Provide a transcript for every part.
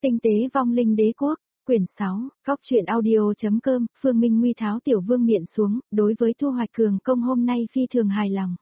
Tinh tế vong linh đế quốc, quyển 6, góc truyện audio.com, Phương Minh Nguy tháo tiểu vương miện xuống, đối với thu hoạch cường công hôm nay phi thường hài lòng.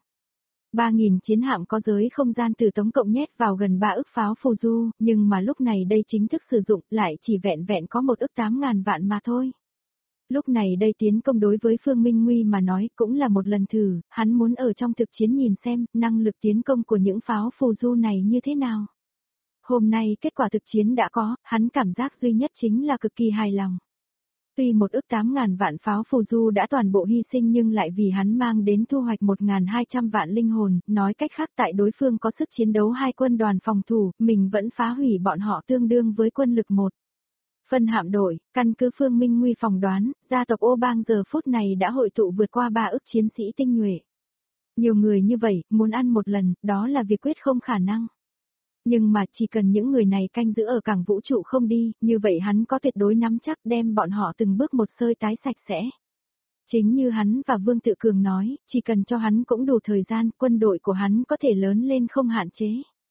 3.000 chiến hạm có giới không gian từ tổng cộng nhét vào gần 3 ức pháo phù du, nhưng mà lúc này đây chính thức sử dụng lại chỉ vẹn vẹn có 1 ức 8.000 vạn mà thôi. Lúc này đây tiến công đối với Phương Minh Nguy mà nói cũng là một lần thử, hắn muốn ở trong thực chiến nhìn xem năng lực tiến công của những pháo phù du này như thế nào. Hôm nay kết quả thực chiến đã có, hắn cảm giác duy nhất chính là cực kỳ hài lòng. Tuy 1 ức 8.000 vạn pháo phù du đã toàn bộ hy sinh nhưng lại vì hắn mang đến thu hoạch 1.200 vạn linh hồn, nói cách khác tại đối phương có sức chiến đấu 2 quân đoàn phòng thủ, mình vẫn phá hủy bọn họ tương đương với quân lực 1. Phân hạm đội, căn cứ Phương Minh Nguy phỏng đoán, gia tộc Ô Bang giờ phút này đã hội tụ vượt qua 3 ức chiến sĩ tinh nhuệ. Nhiều người như vậy, muốn ăn một lần, đó là việc quyết không khả năng. Nhưng mà chỉ cần những người này canh giữ ở cảng vũ trụ không đi, như vậy hắn có tuyệt đối nắm chắc đem bọn họ từng bước một sơi tái sạch sẽ. Chính như hắn và Vương Tự Cường nói, chỉ cần cho hắn cũng đủ thời gian, quân đội của hắn có thể lớn lên không hạn chế.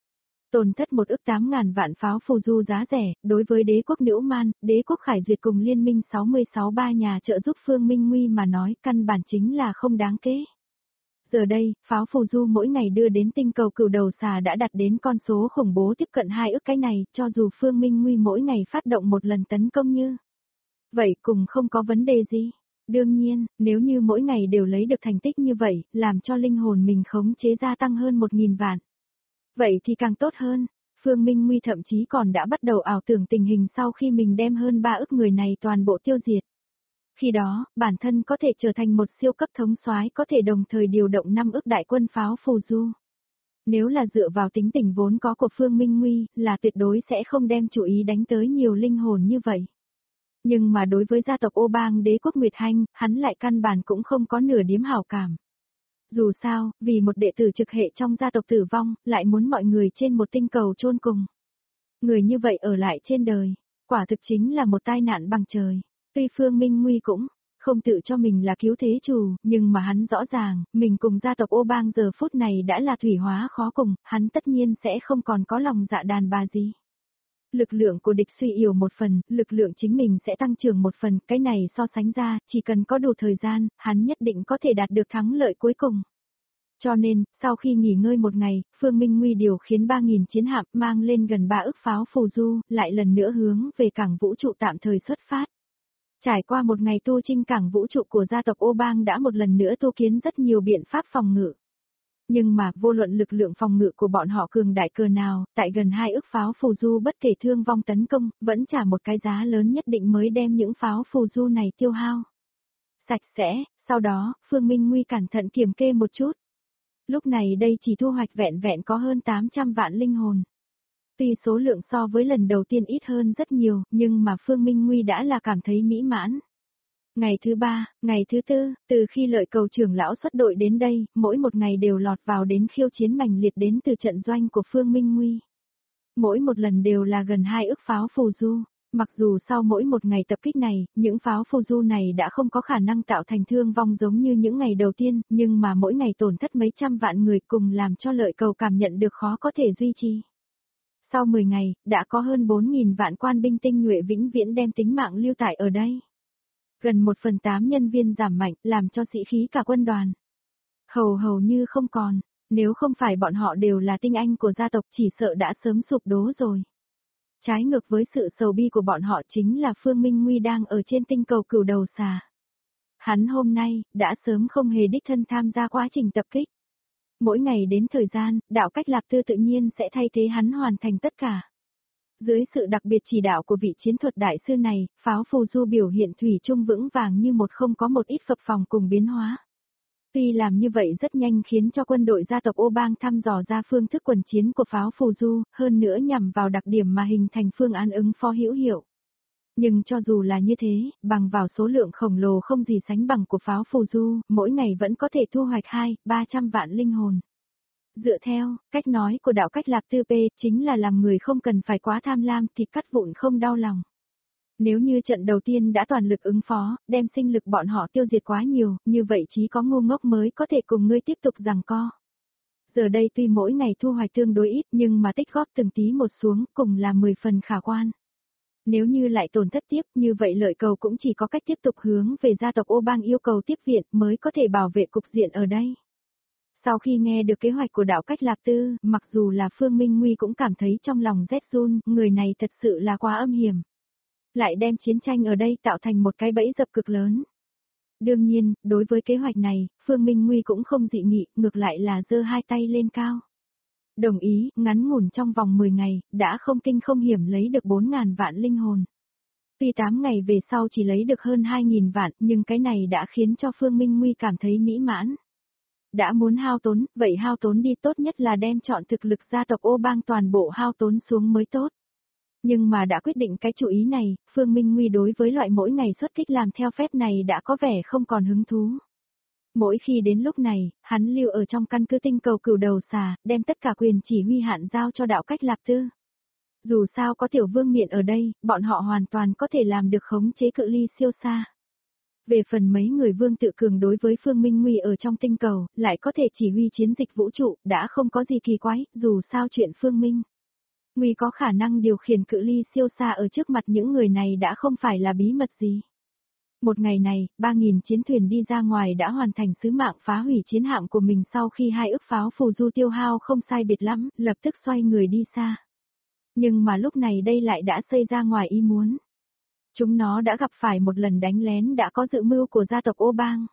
Tổn thất 1 ức 8.000 vạn pháo phù du giá rẻ, đối với đế quốc Nữu Man, đế quốc Khải Duyệt cùng liên minh 66 ba nhà trợ giúp Phương Minh Nguy mà nói căn bản chính là không đáng kể. Giờ đây, pháo phù du mỗi ngày đưa đến tinh cầu cửu đầu xà đã đạt đến con số khủng bố tiếp cận 2 ức cái này, cho dù Phương Minh Nguy mỗi ngày phát động một lần tấn công như vậy cũng không có vấn đề gì. Đương nhiên, nếu như mỗi ngày đều lấy được thành tích như vậy, làm cho linh hồn mình khống chế gia tăng hơn 1.000 vạn. Vậy thì càng tốt hơn, Phương Minh Nguy thậm chí còn đã bắt đầu ảo tưởng tình hình sau khi mình đem hơn 3 ức người này toàn bộ tiêu diệt. Khi đó, bản thân có thể trở thành một siêu cấp thống soái có thể đồng thời điều động 5 ức đại quân pháo phù du. Nếu là dựa vào tính tình vốn có của Phương Minh Nguy, là tuyệt đối sẽ không đem chú ý đánh tới nhiều linh hồn như vậy. Nhưng mà đối với gia tộc Ô Bang đế quốc Nguyệt Hanh, hắn lại căn bản cũng không có nửa điểm hảo cảm. Dù sao, vì một đệ tử trực hệ trong gia tộc tử vong, lại muốn mọi người trên một tinh cầu chôn cùng. Người như vậy ở lại trên đời, quả thực chính là một tai nạn bằng trời. Tuy Phương Minh Nguy cũng không tự cho mình là cứu thế chủ, nhưng mà hắn rõ ràng, mình cùng gia tộc Ô Bang giờ phút này đã là thủy hóa khó cùng, hắn tất nhiên sẽ không còn có lòng dạ đàn bà gì. Lực lượng của địch suy yếu một phần, lực lượng chính mình sẽ tăng trưởng một phần, cái này so sánh ra, chỉ cần có đủ thời gian, hắn nhất định có thể đạt được thắng lợi cuối cùng. Cho nên, sau khi nghỉ ngơi một ngày, Phương Minh Nguy điều khiến 3.000 chiến hạm mang lên gần 3 ức pháo phù du, lại lần nữa hướng về cảng vũ trụ tạm thời xuất phát. Trải qua một ngày tu chinh cảng vũ trụ của gia tộc Ô Bang đã một lần nữa tu kiến rất nhiều biện pháp phòng ngự. Nhưng mà vô luận lực lượng phòng ngự của bọn họ cường đại cờ nào, tại gần 2 ức pháo phù du bất kể thương vong tấn công, vẫn trả một cái giá lớn nhất định mới đem những pháo phù du này tiêu hao. Sạch sẽ, sau đó, Phương Minh Nguy cẩn thận kiểm kê một chút. Lúc này đây chỉ thu hoạch vẹn vẹn có hơn 800 vạn linh hồn. Tuy số lượng so với lần đầu tiên ít hơn rất nhiều, nhưng mà Phương Minh Nguy đã là cảm thấy mỹ mãn. Ngày thứ 3, ngày thứ 4, từ khi lợi cầu trưởng lão xuất đội đến đây, mỗi một ngày đều lọt vào đến khiêu chiến mãnh liệt đến từ trận doanh của Phương Minh Nguy. Mỗi một lần đều là gần 2 ức pháo phù du. Mặc dù sau mỗi một ngày tập kích này, những pháo phù du này đã không có khả năng tạo thành thương vong giống như những ngày đầu tiên, nhưng mà mỗi ngày tổn thất mấy trăm vạn người cùng làm cho lợi cầu cảm nhận được khó có thể duy trì. Sau 10 ngày, đã có hơn 4.000 vạn quan binh tinh nhuệ vĩnh viễn đem tính mạng lưu tại ở đây. Gần 1/8 nhân viên giảm mạnh, làm cho sĩ khí cả quân đoàn hầu như không còn, nếu không phải bọn họ đều là tinh anh của gia tộc chỉ sợ đã sớm sụp đổ rồi. Trái ngược với sự sầu bi của bọn họ chính là Phương Minh Nguy đang ở trên tinh cầu cửu đầu xà. Hắn hôm nay, đã sớm không hề đích thân tham gia quá trình tập kích. Mỗi ngày đến thời gian, đạo cách Lạp Tư tự nhiên sẽ thay thế hắn hoàn thành tất cả. Dưới sự đặc biệt chỉ đạo của vị chiến thuật đại sư này, pháo phù du biểu hiện thủy chung vững vàng như một không có một ít phập phồng cùng biến hóa. Tuy làm như vậy rất nhanh khiến cho quân đội gia tộc Ô Bang thăm dò ra phương thức quần chiến của pháo phù du, hơn nữa nhằm vào đặc điểm mà hình thành phương án ứng phó hữu hiệu. Nhưng cho dù là như thế, bằng vào số lượng khổng lồ không gì sánh bằng của pháo phù du, mỗi ngày vẫn có thể thu hoạch 200-300 vạn linh hồn. Dựa theo, cách nói của đạo cách Lạp Tư P chính là làm người không cần phải quá tham lam thịt cắt vụn không đau lòng. Nếu như trận đầu tiên đã toàn lực ứng phó, đem sinh lực bọn họ tiêu diệt quá nhiều, như vậy chỉ có ngu ngốc mới có thể cùng ngươi tiếp tục giằng co. Giờ đây tuy mỗi ngày thu hoạch tương đối ít nhưng mà tích góp từng tí một xuống cùng là 10 phần khả quan. Nếu như lại tổn thất tiếp như vậy lợi cầu cũng chỉ có cách tiếp tục hướng về gia tộc Ô Bang yêu cầu tiếp viện mới có thể bảo vệ cục diện ở đây. Sau khi nghe được kế hoạch của đạo cách Lạp Tư, mặc dù là Phương Minh Nguy cũng cảm thấy trong lòng rét run, người này thật sự là quá âm hiểm. Lại đem chiến tranh ở đây tạo thành một cái bẫy dập cực lớn. Đương nhiên, đối với kế hoạch này, Phương Minh Nguy cũng không dị nghị, ngược lại là giơ hai tay lên cao. Đồng ý, ngắn ngủn trong vòng 10 ngày, đã không kinh không hiểm lấy được 4.000 vạn linh hồn. Tuy 8 ngày về sau chỉ lấy được hơn 2.000 vạn, nhưng cái này đã khiến cho Phương Minh Nguy cảm thấy mỹ mãn. Đã muốn hao tốn, vậy hao tốn đi, tốt nhất là đem chọn thực lực gia tộc Ô Bang toàn bộ hao tốn xuống mới tốt. Nhưng mà đã quyết định cái chủ ý này, Phương Minh Nguy đối với loại mỗi ngày xuất kích làm theo phép này đã có vẻ không còn hứng thú. Mỗi khi đến lúc này, hắn lưu ở trong căn cứ tinh cầu cửu đầu xà, đem tất cả quyền chỉ huy hạn giao cho đạo cách Lạp Tư. Dù sao có tiểu vương miện ở đây, bọn họ hoàn toàn có thể làm được khống chế cự ly siêu xa. Về phần mấy người vương tự cường đối với Phương Minh Nguy ở trong tinh cầu, lại có thể chỉ huy chiến dịch vũ trụ, đã không có gì kỳ quái, dù sao chuyện Phương Minh Nguy có khả năng điều khiển cự ly siêu xa ở trước mặt những người này đã không phải là bí mật gì. Một ngày này, 3.000 chiến thuyền đi ra ngoài đã hoàn thành sứ mạng phá hủy chiến hạm của mình sau khi 2 ức pháo phù du tiêu hao không sai biệt lắm, lập tức xoay người đi xa. Nhưng mà lúc này đây lại đã xảy ra ngoài ý muốn. Chúng nó đã gặp phải một lần đánh lén đã có dự mưu của gia tộc Ô Bang.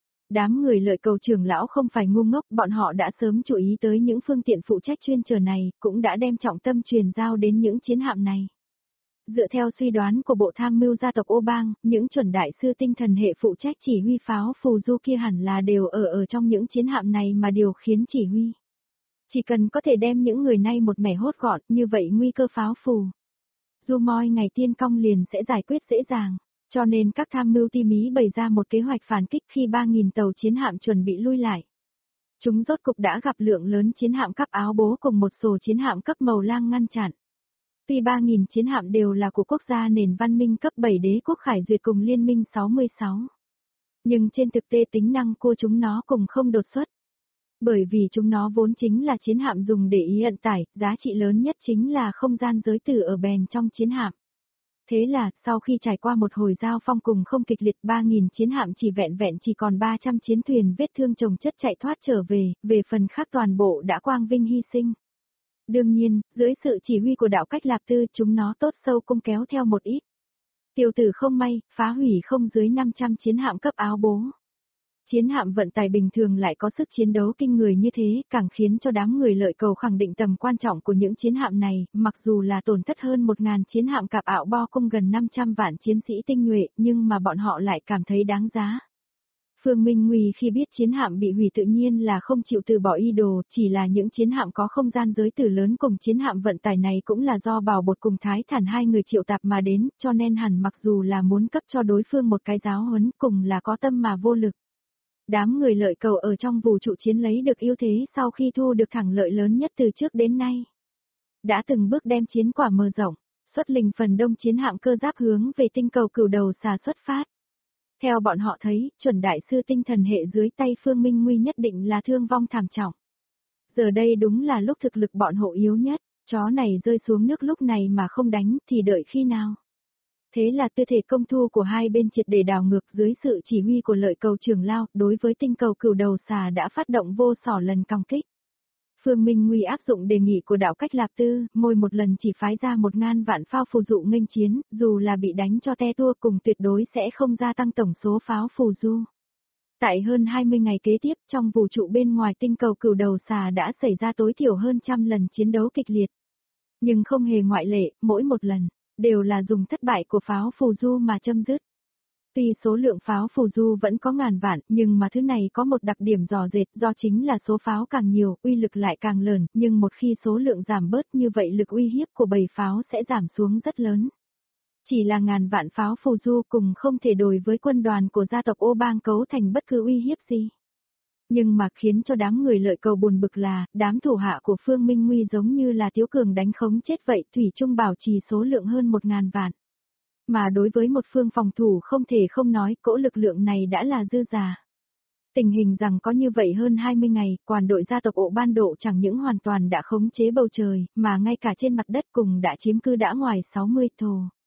Đám người lợi cầu trưởng lão không phải ngu ngốc, bọn họ đã sớm chú ý tới những phương tiện phụ trách chuyên chở này, cũng đã đem trọng tâm truyền giao đến những chiến hạm này. Dựa theo suy đoán của bộ tham mưu gia tộc Ô Bang, những chuẩn đại sư tinh thần hệ phụ trách chỉ huy pháo phù du kia hẳn là đều ở trong những chiến hạm này mà điều khiến chỉ huy. Chỉ cần có thể đem những người này một mẻ hốt gọn, như vậy nguy cơ pháo phù du moi ngày tiên cong liền sẽ giải quyết dễ dàng. Cho nên các tham mưu ti mí bày ra một kế hoạch phản kích khi 3.000 tàu chiến hạm chuẩn bị lui lại. Chúng rốt cục đã gặp lượng lớn chiến hạm cấp áo bố cùng một số chiến hạm cấp màu lang ngăn chặn. Tuy 3.000 chiến hạm đều là của quốc gia nền văn minh cấp 7 đế quốc khải duyệt cùng liên minh 66. Nhưng trên thực tế tính năng của chúng nó cùng không đột xuất. Bởi vì chúng nó vốn chính là chiến hạm dùng để ý ẩn tải, giá trị lớn nhất chính là không gian giới tử ở bèn trong chiến hạm. Thế là, sau khi trải qua một hồi giao phong cùng không kịch liệt 3.000 chiến hạm chỉ vẹn chỉ còn 300 chiến thuyền vết thương chồng chất chạy thoát trở về phần khác toàn bộ đã quang vinh hy sinh. Đương nhiên, dưới sự chỉ huy của đạo cách Lạp Tư chúng nó tốt sâu cung kéo theo một ít. Tiểu tử không may, phá hủy không dưới 500 chiến hạm cấp áo bố. Chiến hạm vận tải bình thường lại có sức chiến đấu kinh người như thế, càng khiến cho đám người lợi cầu khẳng định tầm quan trọng của những chiến hạm này, mặc dù là tổn thất hơn 1.000 chiến hạm cạp ảo bo cung gần 500 vạn chiến sĩ tinh nhuệ, nhưng mà bọn họ lại cảm thấy đáng giá. Phương Minh Nguy khi biết chiến hạm bị hủy tự nhiên là không chịu từ bỏ ý đồ, chỉ là những chiến hạm có không gian giới tử lớn cùng chiến hạm vận tải này cũng là do Bảo Bột cùng Thái Thản hai người triệu tạp mà đến, cho nên hẳn mặc dù là muốn cấp cho đối phương một cái giáo huấn cùng là có tâm mà vô lực. Đám người lợi cầu ở trong vũ trụ chiến lấy được ưu thế sau khi thu được thắng lợi lớn nhất từ trước đến nay. Đã từng bước đem chiến quả mở rộng, xuất lình phần đông chiến hạm cơ giáp hướng về tinh cầu cửu đầu xà xuất phát. Theo bọn họ thấy, chuẩn đại sư tinh thần hệ dưới tay Phương Minh Nguy nhất định là thương vong thảm trọng. Giờ đây đúng là lúc thực lực bọn hộ yếu nhất, chó này rơi xuống nước lúc này mà không đánh thì đợi khi nào. Thế là tư thể công thu của hai bên triệt để đảo ngược dưới sự chỉ huy của lợi cầu trưởng lao, đối với tinh cầu cửu đầu xà đã phát động vô sỏ lần công kích. Phương Minh Nguy áp dụng đề nghị của đạo cách Lạp Tư, mỗi một lần chỉ phái ra 1.000 vạn pháo phù dụ nghênh chiến, dù là bị đánh cho te tua cùng tuyệt đối sẽ không gia tăng tổng số pháo phù du. Tại hơn 20 ngày kế tiếp, trong vũ trụ bên ngoài tinh cầu cửu đầu xà đã xảy ra tối thiểu hơn 100 lần chiến đấu kịch liệt. Nhưng không hề ngoại lệ, mỗi một lần đều là dùng thất bại của pháo phù du mà chấm dứt. Tuy số lượng pháo phù du vẫn có ngàn vạn, nhưng mà thứ này có một đặc điểm rõ rệt, do chính là số pháo càng nhiều, uy lực lại càng lớn, nhưng một khi số lượng giảm bớt như vậy lực uy hiếp của bầy pháo sẽ giảm xuống rất lớn. Chỉ là ngàn vạn pháo phù du cùng không thể đối với quân đoàn của gia tộc Ô Bang cấu thành bất cứ uy hiếp gì. Nhưng mà khiến cho đám người lợi cầu buồn bực là, đám thủ hạ của Phương Minh Nguy giống như là Tiếu Cường đánh khống chết vậy, thủy chung bảo trì số lượng hơn 1.000 vạn. Mà đối với một phương phòng thủ không thể không nói, cỗ lực lượng này đã là dư giả. Tình hình rằng có như vậy hơn 20 ngày, quản đội gia tộc Ộ Ban Độ chẳng những hoàn toàn đã khống chế bầu trời, mà ngay cả trên mặt đất cùng đã chiếm cư đã ngoài 60 thồ.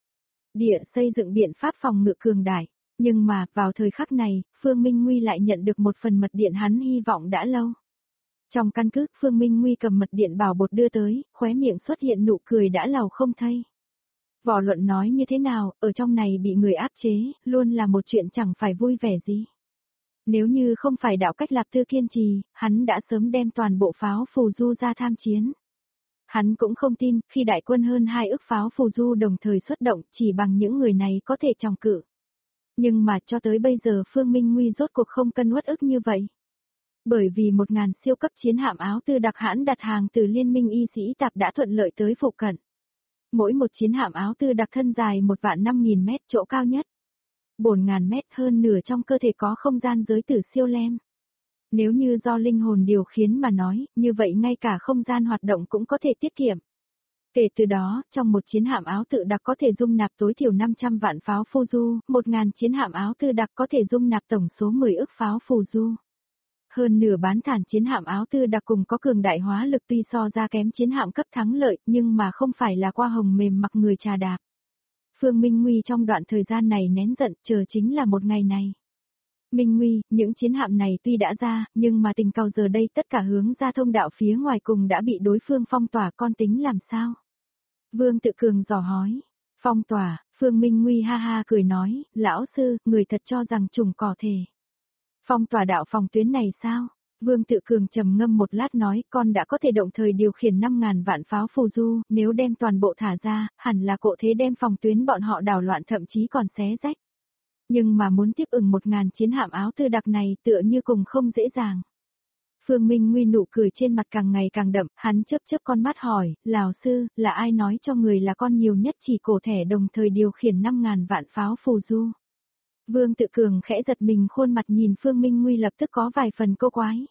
địa xây dựng biện pháp phòng ngự cường đại. Nhưng mà, vào thời khắc này, Phương Minh Nguy lại nhận được một phần mật điện hắn hy vọng đã lâu. Trong căn cứ, Phương Minh Nguy cầm mật điện bảo bột đưa tới, khóe miệng xuất hiện nụ cười đã lâu không thay. Võ Luận nói như thế nào, ở trong này bị người áp chế, luôn là một chuyện chẳng phải vui vẻ gì. Nếu như không phải đạo cách Lạp Tư kiên trì, hắn đã sớm đem toàn bộ pháo phù du ra tham chiến. Hắn cũng không tin, khi đại quân hơn 2 ức pháo phù du đồng thời xuất động, chỉ bằng những người này có thể tròng cự. Nhưng mà cho tới bây giờ Phương Minh Nguy rốt cuộc không cân uất ức như vậy. Bởi vì 1.000 siêu cấp chiến hạm áo tư đặc hãn đặt hàng từ Liên minh y sĩ tạp đã thuận lợi tới phụ cận. Mỗi một chiến hạm áo tư đặc thân dài 1.500.000 mét, chỗ cao nhất 4.000 mét, hơn nửa trong cơ thể có không gian giới tử siêu lem. Nếu như do linh hồn điều khiển mà nói, như vậy ngay cả không gian hoạt động cũng có thể tiết kiệm. Kể từ đó, trong một chiến hạm áo tự đặc có thể dung nạp tối thiểu 500 vạn pháo phù du, 1.000 chiến hạm áo tự đặc có thể dung nạp tổng số 10 ức pháo phù du. Hơn nửa bán thản chiến hạm áo tư đặc cùng có cường đại hóa lực, tuy so ra kém chiến hạm cấp thắng lợi, nhưng mà không phải là qua hồng mềm mặc người trà đạp. Phương Minh Nguy trong đoạn thời gian này nén giận, chờ chính là một ngày này. Minh Nguy, những chiến hạm này tuy đã ra, nhưng mà tình cờ giờ đây tất cả hướng ra thông đạo phía ngoài cùng đã bị đối phương phong tỏa, con tính làm sao? Vương Tự Cường dò hỏi. Phong tỏa, Phương Minh Nguy ha ha cười nói, lão sư, người thật cho rằng trùng cỏ thể. Phong tỏa đạo phòng tuyến này sao? Vương Tự Cường trầm ngâm một lát nói, con đã có thể động thời điều khiển 5.000 vạn pháo phù du, nếu đem toàn bộ thả ra, hẳn là cộ thế đem phòng tuyến bọn họ đảo loạn, thậm chí còn xé rách. Nhưng mà muốn tiếp ứng 1.000 chiến hạm áo tư đặc này tựa như cùng không dễ dàng. Phương Minh Nguy nụ cười trên mặt càng ngày càng đậm, hắn chớp chớp con mắt hỏi, lão sư, là ai nói cho người là con nhiều nhất chỉ cổ thẻ đồng thời điều khiển 5.000 vạn pháo phù du? Vương Tự Cường khẽ giật mình, khuôn mặt nhìn Phương Minh Nguy lập tức có vài phần cô quái.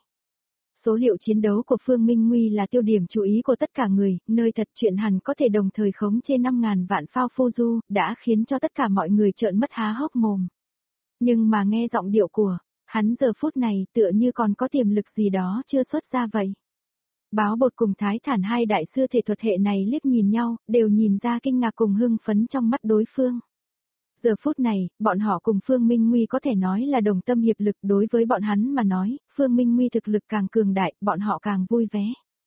Số liệu chiến đấu của Phương Minh Nguy là tiêu điểm chú ý của tất cả người, nơi thật chuyện hẳn có thể đồng thời khống trên 5.000 vạn pháo phù du, đã khiến cho tất cả mọi người trợn mắt há hốc mồm. Nhưng mà nghe giọng điệu của hắn giờ phút này tựa như còn có tiềm lực gì đó chưa xuất ra vậy. Báo Bột cùng Thái Thản, hai đại sư thể thuật hệ này liếc nhìn nhau, đều nhìn ra kinh ngạc cùng hưng phấn trong mắt đối phương. Giờ phút này, bọn họ cùng Phương Minh Nguy có thể nói là đồng tâm hiệp lực, đối với bọn hắn mà nói, Phương Minh Nguy thực lực càng cường đại, bọn họ càng vui vẻ.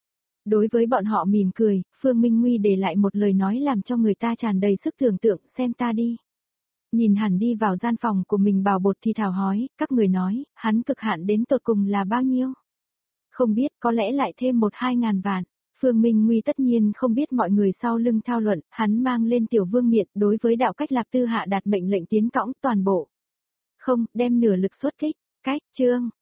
Đối với bọn họ mỉm cười, Phương Minh Nguy để lại một lời nói làm cho người ta tràn đầy sức tưởng tượng, xem ta đi. Nhìn hẳn đi vào gian phòng của mình, Bảo Bột thì thào hỏi, các người nói, hắn cực hạn đến tột cùng là bao nhiêu? Không biết, có lẽ lại thêm 1-2 ngàn vạn. Phương Minh Nguy tất nhiên không biết mọi người sau lưng thao luận, hắn mang lên Tiểu Vương Miện, đối với đạo cách Lạp Tư hạ đạt mệnh lệnh tiến cõng toàn bộ. Không, đem nửa lực xuất kích, cách, chương.